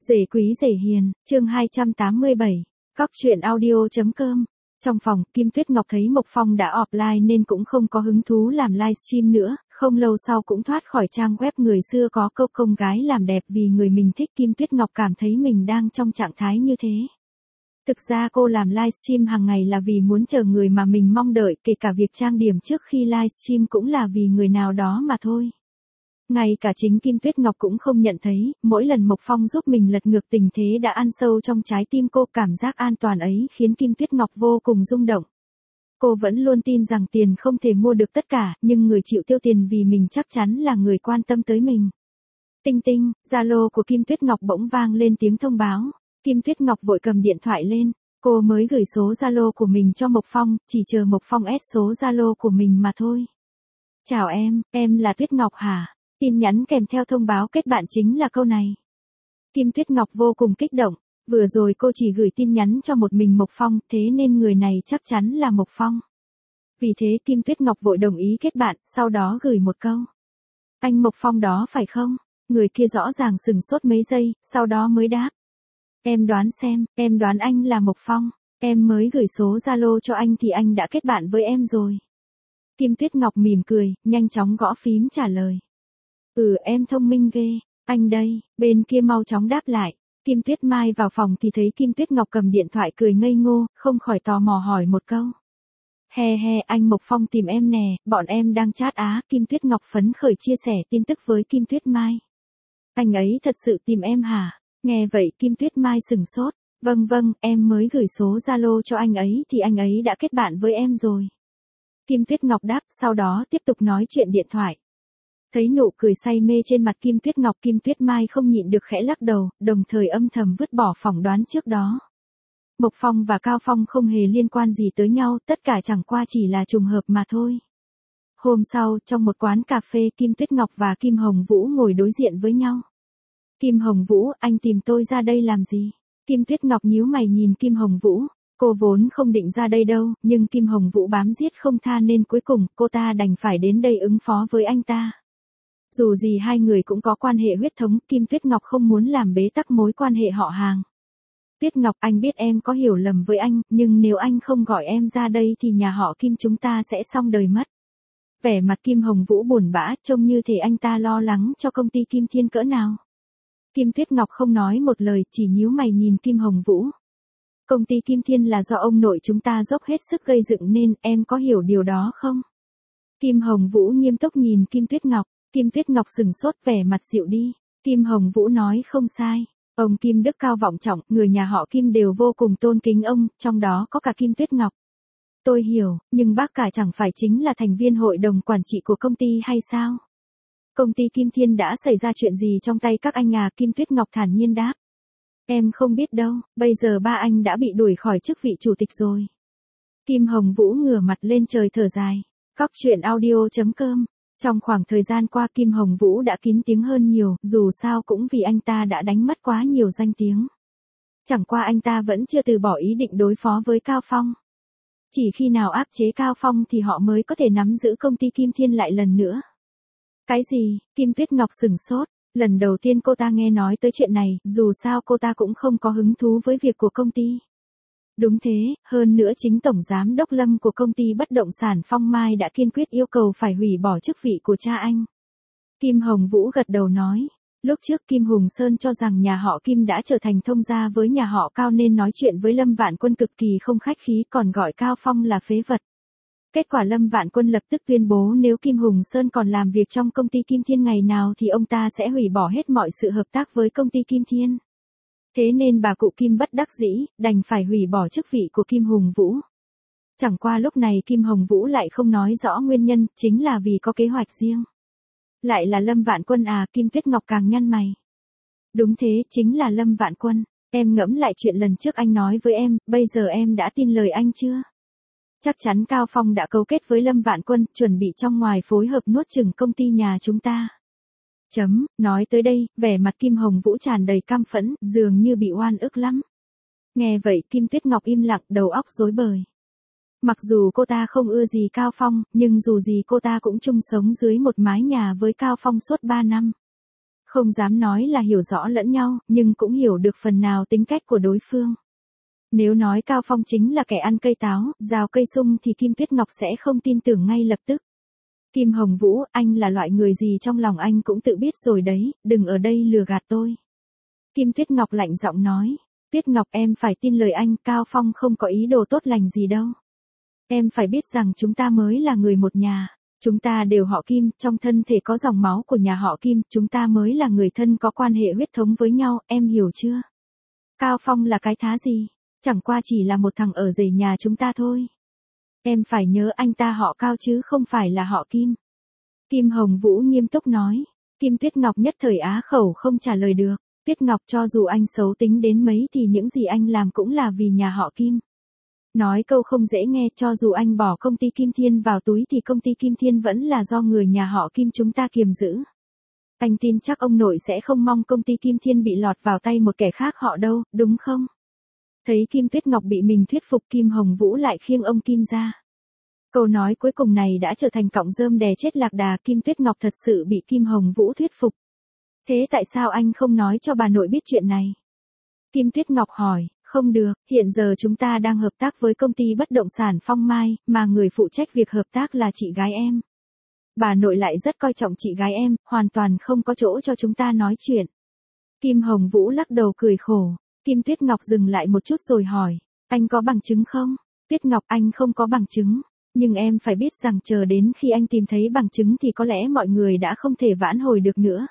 Rể quý rể hiền, chương 287, Cóc truyện audio.com. Trong phòng, Kim Tuyết Ngọc thấy Mộc Phong đã offline nên cũng không có hứng thú làm livestream nữa, không lâu sau cũng thoát khỏi trang web người xưa có câu công gái làm đẹp vì người mình thích. Kim Tuyết Ngọc cảm thấy mình đang trong trạng thái như thế. Thực ra cô làm livestream hàng ngày là vì muốn chờ người mà mình mong đợi, kể cả việc trang điểm trước khi livestream cũng là vì người nào đó mà thôi. Ngay cả chính Kim Tuyết Ngọc cũng không nhận thấy, mỗi lần Mộc Phong giúp mình lật ngược tình thế đã ăn sâu trong trái tim cô, cảm giác an toàn ấy khiến Kim Tuyết Ngọc vô cùng rung động. Cô vẫn luôn tin rằng tiền không thể mua được tất cả, nhưng người chịu tiêu tiền vì mình chắc chắn là người quan tâm tới mình. Tinh tinh, Zalo của Kim Tuyết Ngọc bỗng vang lên tiếng thông báo. Kim Tuyết Ngọc vội cầm điện thoại lên, cô mới gửi số Zalo của mình cho Mộc Phong, chỉ chờ Mộc Phong ép số Zalo của mình mà thôi. Chào em là Tuyết Ngọc hả? Tin nhắn kèm theo thông báo kết bạn chính là câu này. Kim Tuyết Ngọc vô cùng kích động, vừa rồi cô chỉ gửi tin nhắn cho một mình Mộc Phong, thế nên người này chắc chắn là Mộc Phong. Vì thế Kim Tuyết Ngọc vội đồng ý kết bạn, sau đó gửi một câu. Anh Mộc Phong đó phải không? Người kia rõ ràng sửng sốt mấy giây, sau đó mới đáp. Em đoán xem, em đoán anh là Mộc Phong, em mới gửi số Zalo cho anh thì anh đã kết bạn với em rồi. Kim Tuyết Ngọc mỉm cười, nhanh chóng gõ phím trả lời. Em thông minh ghê, anh đây, bên kia mau chóng đáp lại. Kim Tuyết Mai vào phòng thì thấy Kim Tuyết Ngọc cầm điện thoại cười ngây ngô, không khỏi tò mò hỏi một câu. He, anh Mộc Phong tìm em nè, bọn em đang chat á. Kim Tuyết Ngọc phấn khởi chia sẻ tin tức với Kim Tuyết Mai. Anh ấy thật sự tìm em hả? Nghe vậy Kim Tuyết Mai sửng sốt. Vâng, em mới gửi số Zalo cho anh ấy thì anh ấy đã kết bạn với em rồi. Kim Tuyết Ngọc đáp, sau đó tiếp tục nói chuyện điện thoại. Thấy nụ cười say mê trên mặt Kim Tuyết Ngọc, Kim Tuyết Mai không nhịn được khẽ lắc đầu, đồng thời âm thầm vứt bỏ phỏng đoán trước đó. Mộc Phong và Cao Phong không hề liên quan gì tới nhau, tất cả chẳng qua chỉ là trùng hợp mà thôi. Hôm sau, trong một quán cà phê, Kim Tuyết Ngọc và Kim Hồng Vũ ngồi đối diện với nhau. Kim Hồng Vũ, anh tìm tôi ra đây làm gì? Kim Tuyết Ngọc nhíu mày nhìn Kim Hồng Vũ. Cô vốn không định ra đây đâu, nhưng Kim Hồng Vũ bám giết không tha nên cuối cùng cô ta đành phải đến đây ứng phó với anh ta. Dù gì hai người cũng có quan hệ huyết thống, Kim Tuyết Ngọc không muốn làm bế tắc mối quan hệ họ hàng. Tuyết Ngọc, anh biết em có hiểu lầm với anh, nhưng nếu anh không gọi em ra đây thì nhà họ Kim chúng ta sẽ xong đời mất. Vẻ mặt Kim Hồng Vũ buồn bã, trông như thể anh ta lo lắng cho công ty Kim Thiên cỡ nào. Kim Tuyết Ngọc không nói một lời, chỉ nhíu mày nhìn Kim Hồng Vũ. Công ty Kim Thiên là do ông nội chúng ta dốc hết sức gây dựng nên, em có hiểu điều đó không? Kim Hồng Vũ nghiêm túc nhìn Kim Tuyết Ngọc. Kim Tuyết Ngọc sừng sốt, vẻ mặt dịu đi. Kim Hồng Vũ nói không sai. Ông Kim đức cao vọng trọng, người nhà họ Kim đều vô cùng tôn kính ông, trong đó có cả Kim Tuyết Ngọc. Tôi hiểu, nhưng bác cả chẳng phải chính là thành viên hội đồng quản trị của công ty hay sao? Công ty Kim Thiên đã xảy ra chuyện gì trong tay các anh à? Kim Tuyết Ngọc thản nhiên đáp. Em không biết đâu, bây giờ ba anh đã bị đuổi khỏi chức vị chủ tịch rồi. Kim Hồng Vũ ngửa mặt lên trời thở dài. Cóc truyện audio.com. Trong khoảng thời gian qua Kim Hồng Vũ đã kín tiếng hơn nhiều, dù sao cũng vì anh ta đã đánh mất quá nhiều danh tiếng. Chẳng qua anh ta vẫn chưa từ bỏ ý định đối phó với Cao Phong. Chỉ khi nào áp chế Cao Phong thì họ mới có thể nắm giữ công ty Kim Thiên lại lần nữa. Cái gì? Kim Tuyết Ngọc sửng sốt. Lần đầu tiên cô ta nghe nói tới chuyện này, dù sao cô ta cũng không có hứng thú với việc của công ty. Đúng thế, hơn nữa chính Tổng Giám đốc Lâm của công ty bất động sản Phong Mai đã kiên quyết yêu cầu phải hủy bỏ chức vị của cha anh. Kim Hồng Vũ gật đầu nói, lúc trước Kim Hùng Sơn cho rằng nhà họ Kim đã trở thành thông gia với nhà họ Cao nên nói chuyện với Lâm Vạn Quân cực kỳ không khách khí, còn gọi Cao Phong là phế vật. Kết quả Lâm Vạn Quân lập tức tuyên bố nếu Kim Hùng Sơn còn làm việc trong công ty Kim Thiên ngày nào thì ông ta sẽ hủy bỏ hết mọi sự hợp tác với công ty Kim Thiên. Thế nên bà cụ Kim bất đắc dĩ, đành phải hủy bỏ chức vị của Kim Hồng Vũ. Chẳng qua lúc này Kim Hồng Vũ lại không nói rõ nguyên nhân, chính là vì có kế hoạch riêng. Lại là Lâm Vạn Quân à? Kim Tuyết Ngọc càng nhăn mày. Đúng thế, chính là Lâm Vạn Quân. Em ngẫm lại chuyện lần trước anh nói với em, bây giờ em đã tin lời anh chưa? Chắc chắn Cao Phong đã cấu kết với Lâm Vạn Quân, chuẩn bị trong ngoài phối hợp nuốt chửng công ty nhà chúng ta. Nói tới đây, vẻ mặt Kim Hồng Vũ tràn đầy căm phẫn, dường như bị oan ức lắm. Nghe vậy Kim Tuyết Ngọc im lặng, đầu óc rối bời. Mặc dù cô ta không ưa gì Cao Phong, nhưng dù gì cô ta cũng chung sống dưới một mái nhà với Cao Phong suốt 3 năm. Không dám nói là hiểu rõ lẫn nhau, nhưng cũng hiểu được phần nào tính cách của đối phương. Nếu nói Cao Phong chính là kẻ ăn cây táo, rào cây sung thì Kim Tuyết Ngọc sẽ không tin tưởng ngay lập tức. Kim Hồng Vũ, anh là loại người gì trong lòng anh cũng tự biết rồi đấy, đừng ở đây lừa gạt tôi. Kim Tuyết Ngọc lạnh giọng nói, Tuyết Ngọc em phải tin lời anh, Cao Phong không có ý đồ tốt lành gì đâu. Em phải biết rằng chúng ta mới là người một nhà, chúng ta đều họ Kim, trong thân thể có dòng máu của nhà họ Kim, chúng ta mới là người thân có quan hệ huyết thống với nhau, em hiểu chưa? Cao Phong là cái thá gì? Chẳng qua chỉ là một thằng ở rể nhà chúng ta thôi. Em phải nhớ anh ta họ Cao chứ không phải là họ Kim. Kim Hồng Vũ nghiêm túc nói. Kim Tuyết Ngọc nhất thời á khẩu không trả lời được. Tuyết Ngọc cho dù anh xấu tính đến mấy thì những gì anh làm cũng là vì nhà họ Kim. Nói câu không dễ nghe, cho dù anh bỏ công ty Kim Thiên vào túi thì công ty Kim Thiên vẫn là do người nhà họ Kim chúng ta kiềm giữ. Anh tin chắc ông nội sẽ không mong công ty Kim Thiên bị lọt vào tay một kẻ khác họ đâu, đúng không? Thấy Kim Tuyết Ngọc bị mình thuyết phục, Kim Hồng Vũ lại khiêng ông Kim ra. Câu nói cuối cùng này đã trở thành cọng rơm đè chết lạc đà. Kim Tuyết Ngọc thật sự bị Kim Hồng Vũ thuyết phục. Thế tại sao anh không nói cho bà nội biết chuyện này? Kim Tuyết Ngọc hỏi, không được, hiện giờ chúng ta đang hợp tác với công ty bất động sản Phong Mai, mà người phụ trách việc hợp tác là chị gái em. Bà nội lại rất coi trọng chị gái em, hoàn toàn không có chỗ cho chúng ta nói chuyện. Kim Hồng Vũ lắc đầu cười khổ. Kim Tuyết Ngọc dừng lại một chút rồi hỏi, anh có bằng chứng không? Tuyết Ngọc, anh không có bằng chứng. Nhưng em phải biết rằng chờ đến khi anh tìm thấy bằng chứng thì có lẽ mọi người đã không thể vãn hồi được nữa.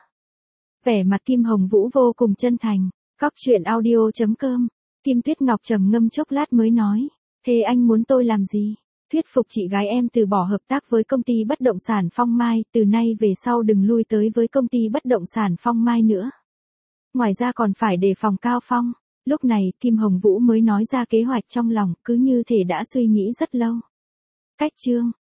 Vẻ mặt Kim Hồng Vũ vô cùng chân thành. Cóc truyện audio.com. Kim Tuyết Ngọc trầm ngâm chốc lát mới nói, thế anh muốn tôi làm gì? Thuyết phục chị gái em từ bỏ hợp tác với công ty bất động sản Phong Mai, từ nay về sau đừng lui tới với công ty bất động sản Phong Mai nữa. Ngoài ra còn phải đề phòng Cao Phong. Lúc này, Kim Hồng Vũ mới nói ra kế hoạch trong lòng, cứ như thể đã suy nghĩ rất lâu. Cách chương